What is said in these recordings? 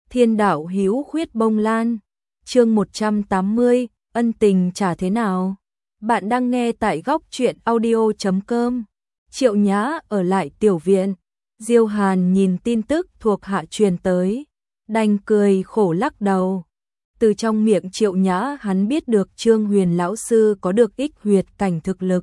Thiên đạo hữu khuyết bông lan. Chương 180, ân tình trả thế nào? Bạn đang nghe tại góc truyện audio.com. Triệu Nhã ở lại tiểu viện. Diêu Hàn nhìn tin tức thuộc hạ truyền tới, đành cười khổ lắc đầu. Từ trong miệng Triệu Nhã hắn biết được Trương Huyền lão sư có được ích huyệt cảnh thực lực.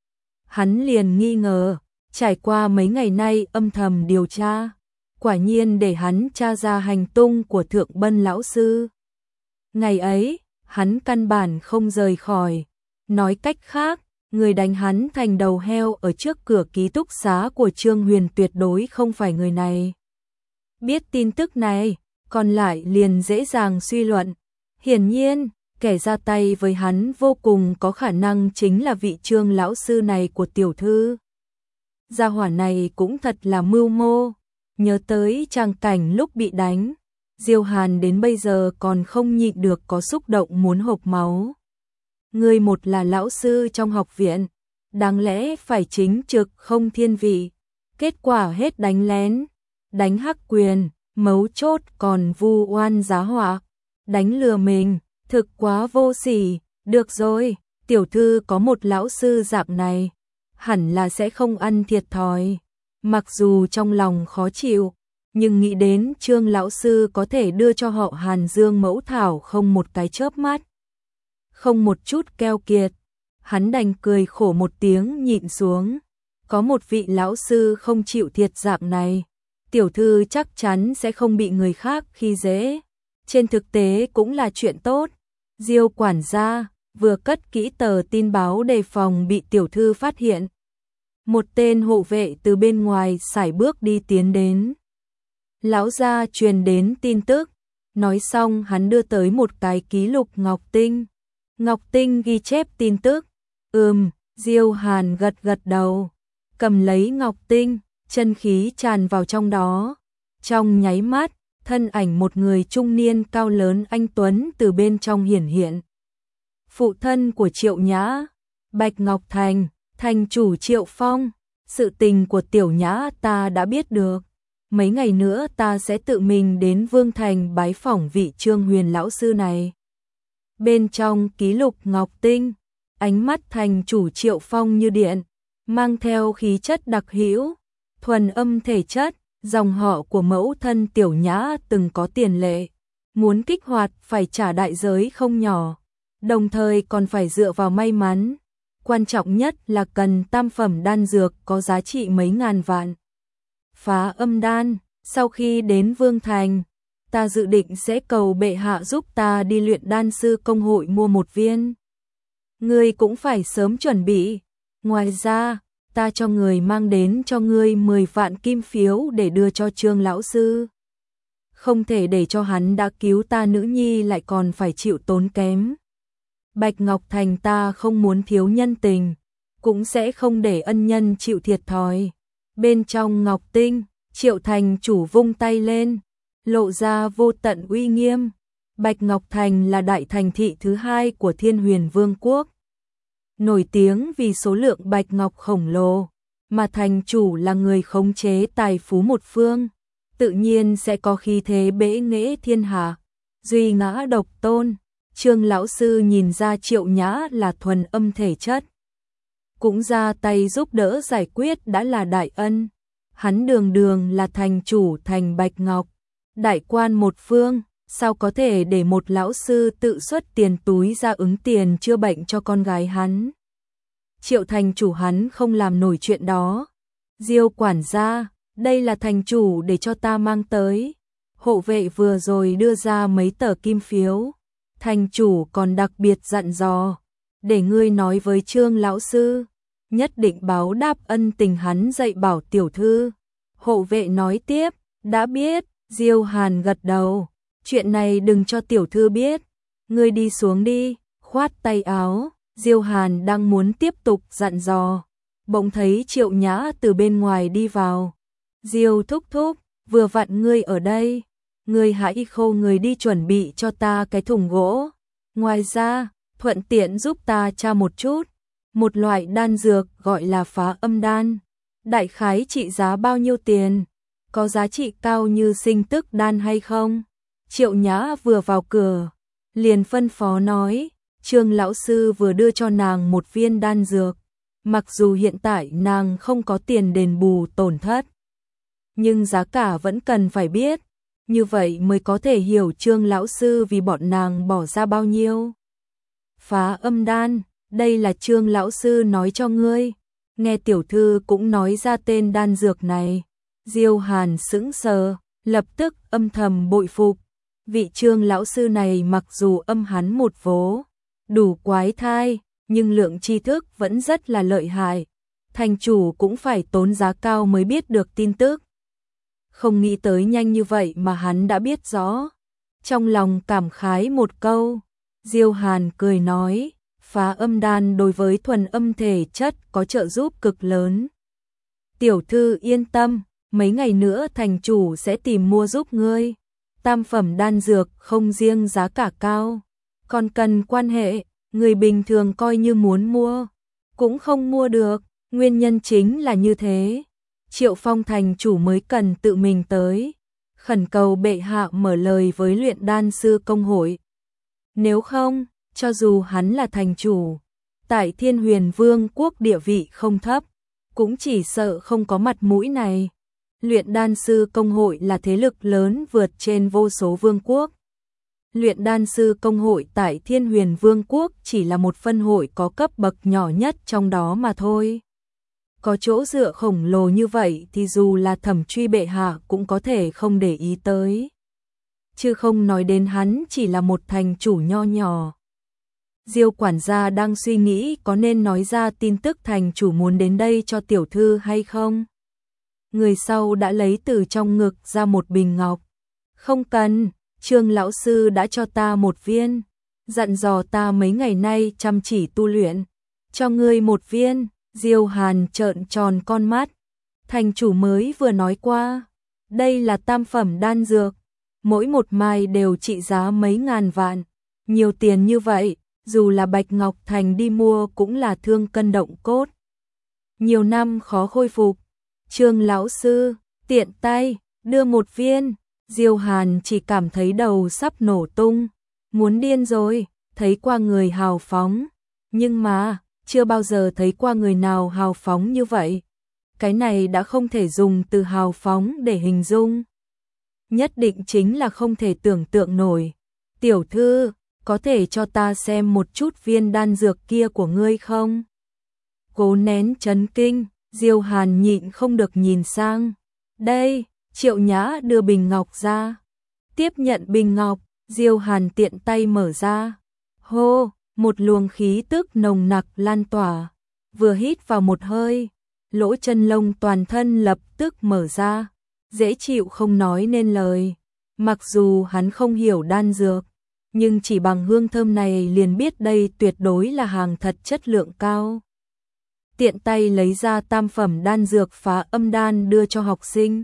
Hắn liền nghi ngờ, trải qua mấy ngày nay âm thầm điều tra, quả nhiên để hắn tra ra hành tung của Thượng Bân lão sư. Ngày ấy, hắn căn bản không rời khỏi. Nói cách khác, người đánh hắn thành đầu heo ở trước cửa ký túc xá của Trương Huyền tuyệt đối không phải người này. Biết tin tức này, còn lại liền dễ dàng suy luận. Hiển nhiên, kẻ ra tay với hắn vô cùng có khả năng chính là vị Trương lão sư này của tiểu thư. Gia hỏa này cũng thật là mưu mô. Nhớ tới tràng cảnh lúc bị đánh, Diêu Hàn đến bây giờ còn không nhịn được có xúc động muốn hộc máu. Người một là lão sư trong học viện, đáng lẽ phải chính trực không thiên vị, kết quả hết đánh lén, đánh hắc quyền, mấu chốt còn vu oan giá họa, đánh lừa mình, thực quá vô sỉ. Được rồi, tiểu thư có một lão sư dạng này, hẳn là sẽ không ăn thiệt thòi. Mặc dù trong lòng khó chịu, nhưng nghĩ đến Trương lão sư có thể đưa cho họ Hàn Dương mẫu thảo không một cái chớp mắt, không một chút keo kiệt, hắn đành cười khổ một tiếng nhịn xuống. Có một vị lão sư không chịu thiệt dạng này, tiểu thư chắc chắn sẽ không bị người khác khi dễ. Trên thực tế cũng là chuyện tốt. Diêu quản gia vừa cất kỹ tờ tin báo đề phòng bị tiểu thư phát hiện. Một tên hộ vệ từ bên ngoài sải bước đi tiến đến. Lão gia truyền đến tin tức, nói xong hắn đưa tới một cái ký lục ngọc tinh. Ngọc tinh ghi chép tin tức. Diêu Hàn gật gật đầu, cầm lấy ngọc tinh, chân khí tràn vào trong đó. Trong nháy mắt, thân ảnh một người trung niên cao lớn anh tuấn từ bên trong hiển hiện. Phụ thân của Triệu Nhã, Bạch Ngọc Thành, thành chủ Triệu Phong. Sự tình của tiểu Nhã ta đã biết được. Mấy ngày nữa ta sẽ tự mình đến Vương Thành bái phỏng vị Trương Huyền lão sư này. Bên trong ký lục ngọc tinh, ánh mắt thành chủ Triệu Phong như điện, mang theo khí chất đặc hữu, thuần âm thể chất. Dòng họ của mẫu thân tiểu Nhã từng có tiền lệ, muốn kích hoạt phải trả đại giới không nhỏ, đồng thời còn phải dựa vào may mắn. Quan trọng nhất là cần tam phẩm đan dược có giá trị mấy ngàn vạn. Phá âm đan, sau khi đến Vương Thành, ta dự định sẽ cầu bệ hạ giúp ta đi luyện đan sư công hội mua một viên. Ngươi cũng phải sớm chuẩn bị. Ngoài ra, ta cho người mang đến cho ngươi 10 vạn kim phiếu để đưa cho Trương lão sư. Không thể để cho hắn đã cứu ta nữ nhi lại còn phải chịu tốn kém. Bạch Ngọc Thành ta không muốn thiếu nhân tình, cũng sẽ không để ân nhân chịu thiệt thòi. Bên trong ngọc tinh, Triệu thành chủ vung tay lên, lộ ra vô tận uy nghiêm. Bạch Ngọc Thành là đại thành thị thứ hai của Thiên Huyền Vương quốc, nổi tiếng vì số lượng bạch ngọc khổng lồ, mà thành chủ là người khống chế tài phú một phương, tự nhiên sẽ có khí thế bẽ nghễ thiên hạ, duy ngã độc tôn. Trương lão sư nhìn ra Triệu Nhã là thuần âm thể chất, cũng ra tay giúp đỡ giải quyết đã là đại ân. Hắn đường đường là thành chủ thành Bạch Ngọc, đại quan một phương, sao có thể để một lão sư tự xuất tiền túi ra ứng tiền chữa bệnh cho con gái hắn. Triệu thành chủ hắn không làm nổi chuyện đó. Diêu quản gia, đây là thành chủ để cho ta mang tới. Hộ vệ vừa rồi đưa ra mấy tờ kim phiếu. Thành chủ còn đặc biệt dặn dò, để ngươi nói với Trương lão sư, nhất định báo đáp ân tình hắn dạy bảo tiểu thư. Hộ vệ nói tiếp, đã biết. Diêu Hàn gật đầu, chuyện này đừng cho tiểu thư biết, ngươi đi xuống đi. Khoát tay áo, Diêu Hàn đang muốn tiếp tục dặn dò, bỗng thấy Triệu Nhã từ bên ngoài đi vào. Diêu thúc thúc, vừa vặn ngươi ở đây, ngươi hãy khô người đi chuẩn bị cho ta cái thùng gỗ. Ngoài ra, thuận tiện giúp ta tra một chút, một loại đan dược gọi là phá âm đan, đại khái trị giá bao nhiêu tiền, có giá trị cao như sinh tức đan hay không? Triệu Nhã vừa vào cửa, liền phân phó nói, Trương lão sư vừa đưa cho nàng một viên đan dược, mặc dù hiện tại nàng không có tiền đền bù tổn thất, nhưng giá cả vẫn cần phải biết, như vậy mới có thể hiểu Trương lão sư vì bọn nàng bỏ ra bao nhiêu. Phá âm đan, đây là Trương lão sư nói cho ngươi. Nghe tiểu thư cũng nói ra tên đan dược này, Diêu Hàn sững sờ, lập tức âm thầm bội phục. Vị Trương lão sư này mặc dù âm hắn một vố, đủ quái thai, nhưng lượng tri thức vẫn rất là lợi hại. Thành chủ cũng phải tốn giá cao mới biết được tin tức. Không nghĩ tới nhanh như vậy mà hắn đã biết rõ. Trong lòng cảm khái một câu, Diêu Hàn cười nói, phá âm đan đối với thuần âm thể chất có trợ giúp cực lớn. Tiểu thư yên tâm, mấy ngày nữa thành chủ sẽ tìm mua giúp ngươi. Tam phẩm đan dược không riêng giá cả cao, còn cần quan hệ, người bình thường coi như muốn mua, cũng không mua được, nguyên nhân chính là như thế. Triệu Phong thành chủ mới cần tự mình tới, khẩn cầu bệ hạ mở lời với luyện đan sư công hội. Nếu không, cho dù hắn là thành chủ, tại Thiên Huyền Vương quốc địa vị không thấp, cũng chỉ sợ không có mặt mũi này. Luyện đan sư công hội là thế lực lớn vượt trên vô số vương quốc. Luyện đan sư công hội tại Thiên Huyền Vương quốc chỉ là một phân hội có cấp bậc nhỏ nhất trong đó mà thôi. Có chỗ dựa khổng lồ như vậy thì dù là Thẩm Truy bệ hạ cũng có thể không để ý tới. Chứ không nói đến hắn chỉ là một thành chủ nho nhỏ. Diêu quản gia đang suy nghĩ có nên nói ra tin tức thành chủ muốn đến đây cho tiểu thư hay không. Người sau đã lấy từ trong ngực ra một bình ngọc. Không cần, Trương lão sư đã cho ta một viên, dặn dò ta mấy ngày nay chăm chỉ tu luyện. Cho ngươi một viên. Diêu Hàn trợn tròn con mắt. Thành chủ mới vừa nói qua, đây là tam phẩm đan dược, mỗi một mai đều trị giá mấy ngàn vạn. Nhiều tiền như vậy, dù là Bạch Ngọc Thành đi mua cũng là thương cân động cốt. Nhiều năm khó khôi phục. Trương lão sư, tiện tay, đưa một viên. Diêu Hàn chỉ cảm thấy đầu sắp nổ tung. Muốn điên rồi, thấy qua người hào phóng. Nhưng mà, chưa bao giờ thấy qua người nào hào phóng như vậy. Cái này đã không thể dùng từ hào phóng để hình dung. Nhất định chính là không thể tưởng tượng nổi. Tiểu thư, có thể cho ta xem một chút viên đan dược kia của ngươi không? Cố nén chấn kinh, Diêu Hàn nhịn không được nhìn sang. Đây, Triệu Nhã đưa bình ngọc ra. Tiếp nhận bình ngọc, Diêu Hàn tiện tay mở ra. Hô! Một luồng khí tức nồng nặc lan tỏa, vừa hít vào một hơi, lỗ chân lông toàn thân lập tức mở ra, dễ chịu không nói nên lời. Mặc dù hắn không hiểu đan dược, nhưng chỉ bằng hương thơm này liền biết đây tuyệt đối là hàng thật chất lượng cao. Tiện tay lấy ra tam phẩm đan dược phá âm đan đưa cho học sinh.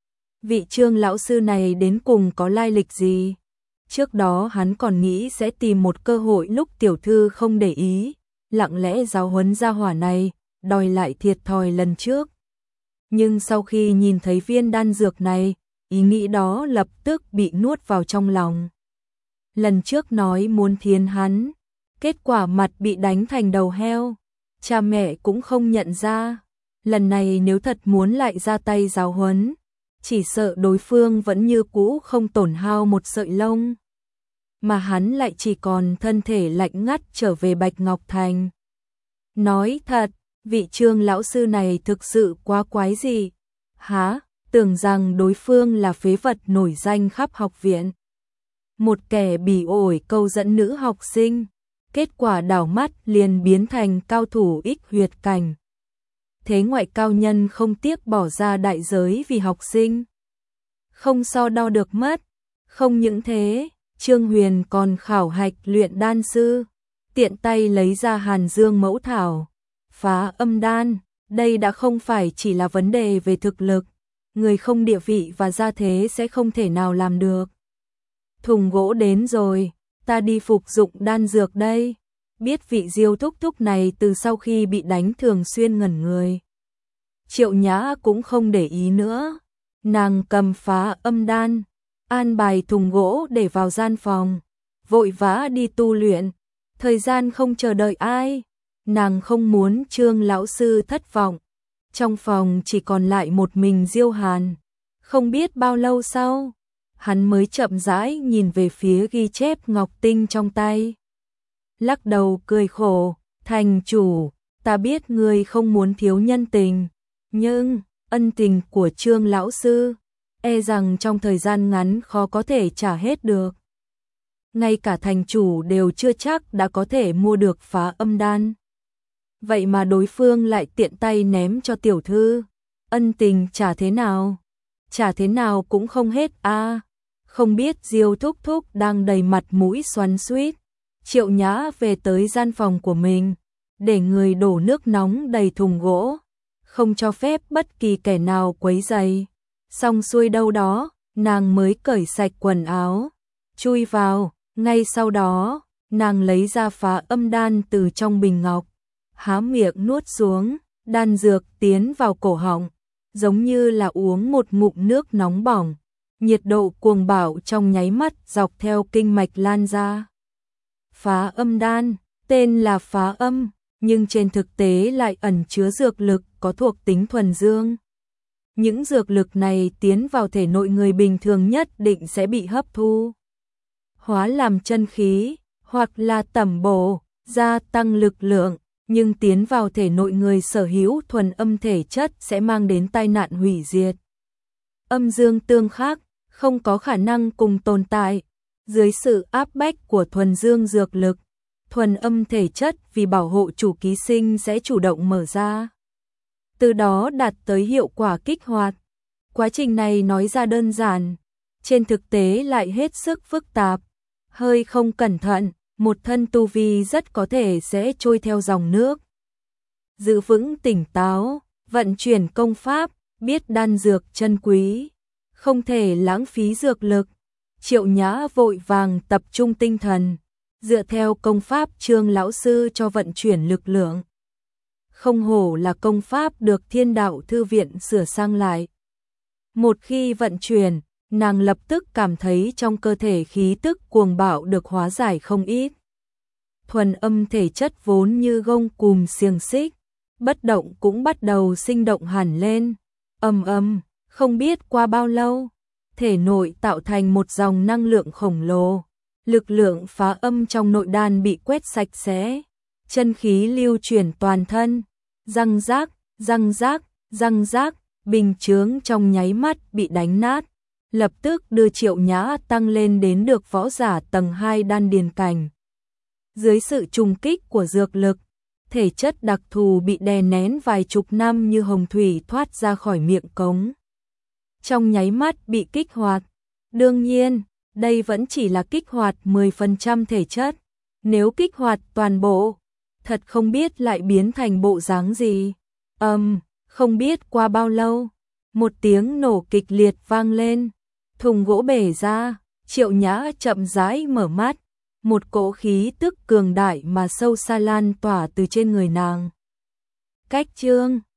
Vị Trương lão sư này đến cùng có lai lịch gì? Trước đó hắn còn nghĩ sẽ tìm một cơ hội lúc tiểu thư không để ý, lặng lẽ giáo huấn gia hỏa này, đòi lại thiệt thòi lần trước. Nhưng sau khi nhìn thấy viên đan dược này, ý nghĩ đó lập tức bị nuốt vào trong lòng. Lần trước nói muốn thiến hắn, kết quả mặt bị đánh thành đầu heo, cha mẹ cũng không nhận ra. Lần này nếu thật muốn lại ra tay giáo huấn, chỉ sợ đối phương vẫn như cũ không tổn hao một sợi lông. Mà hắn lại chỉ còn thân thể lạnh ngắt trở về Bạch Ngọc Thành. Nói thật, vị Trương lão sư này thực sự quá quái dị. Hả, tưởng rằng đối phương là phế vật nổi danh khắp học viện. Một kẻ bỉ ổi câu dẫn nữ học sinh, kết quả đảo mắt liền biến thành cao thủ ích huyệt cảnh. Thế ngoại cao nhân không tiếc bỏ ra đại giới vì học sinh. Không so đo được mất. Không những thế, Trương Huyền còn khảo hạch luyện đan sư, tiện tay lấy ra Hàn Dương mẫu thảo, phá âm đan. Đây đã không phải chỉ là vấn đề về thực lực, người không địa vị và gia thế sẽ không thể nào làm được. Thùng gỗ đến rồi, ta đi phục dụng đan dược đây. Biết vị Diêu thúc thúc này từ sau khi bị đánh thường xuyên ngẩn người. Triệu Nhã cũng không để ý nữa, nàng cầm phá âm đan, an bài thùng gỗ để vào gian phòng, vội vã đi tu luyện, thời gian không chờ đợi ai, nàng không muốn Trương lão sư thất vọng. Trong phòng chỉ còn lại một mình Diêu Hàn, không biết bao lâu sau, hắn mới chậm rãi nhìn về phía ghi chép ngọc tinh trong tay. Lắc đầu cười khổ, thành chủ, ta biết ngươi không muốn thiếu nhân tình, nhưng ân tình của Trương lão sư, e rằng trong thời gian ngắn khó có thể trả hết được. Ngay cả thành chủ đều chưa chắc đã có thể mua được Phá Âm đan. Vậy mà đối phương lại tiện tay ném cho tiểu thư, ân tình trả thế nào? Trả thế nào cũng không hết a. Không biết Diêu thúc thúc đang đầy mặt mũi xoắn xuýt. Triệu Nhã về tới gian phòng của mình, để người đổ nước nóng đầy thùng gỗ, không cho phép bất kỳ kẻ nào quấy rầy. Xong xuôi đâu đó, nàng mới cởi sạch quần áo, chui vào, ngay sau đó, nàng lấy ra Phá Âm đan từ trong bình ngọc, há miệng nuốt xuống, đan dược tiến vào cổ họng, giống như là uống một ngụm nước nóng bỏng, nhiệt độ cuồng bạo trong nháy mắt dọc theo kinh mạch lan ra. Phá Âm đan, tên là Phá Âm, nhưng trên thực tế lại ẩn chứa dược lực có thuộc tính thuần dương. Những dược lực này tiến vào thể nội người bình thường nhất định sẽ bị hấp thu, hóa làm chân khí, hoặc là tẩm bổ, gia tăng lực lượng, nhưng tiến vào thể nội người sở hữu thuần âm thể chất sẽ mang đến tai nạn hủy diệt. Âm dương tương khắc, không có khả năng cùng tồn tại. Dưới sự áp bách của thuần dương dược lực, thuần âm thể chất vì bảo hộ chủ ký sinh sẽ chủ động mở ra, từ đó đạt tới hiệu quả kích hoạt. Quá trình này nói ra đơn giản, trên thực tế lại hết sức phức tạp. Hơi không cẩn thận, một thân tu vi rất có thể sẽ trôi theo dòng nước. Giữ vững tỉnh táo, vận chuyển công pháp, biết đan dược chân quý, không thể lãng phí dược lực. Triệu Nhã vội vàng tập trung tinh thần, dựa theo công pháp Trương lão sư cho vận chuyển lực lượng. Không hổ là công pháp được Thiên Đạo Thư viện sửa sang lại. Một khi vận chuyển, nàng lập tức cảm thấy trong cơ thể khí tức cuồng bạo được hóa giải không ít. Thuần âm thể chất vốn như gông cùm xiềng xích, bất động cũng bắt đầu sinh động hẳn lên. Không biết qua bao lâu, thể nội tạo thành một dòng năng lượng khổng lồ. Lực lượng phá âm trong nội đan bị quét sạch sẽ, chân khí lưu chuyển toàn thân, răng rác, răng rác, răng rác, bình chướng trong nháy mắt bị đánh nát, lập tức đưa Triệu Nhã tăng lên đến được võ giả tầng 2 đan điền cảnh. Dưới sự trùng kích của dược lực, thể chất đặc thù bị đè nén vài chục năm như hồng thủy thoát ra khỏi miệng cống, trong nháy mắt bị kích hoạt. Đương nhiên, đây vẫn chỉ là kích hoạt 10% thể chất, nếu kích hoạt toàn bộ, thật không biết lại biến thành bộ dáng gì. Không biết qua bao lâu, một tiếng nổ kịch liệt vang lên, thùng gỗ bể ra, Triệu Nhã chậm rãi mở mắt, một cỗ khí tức cường đại mà sâu xa lan tỏa từ trên người nàng. Cách chương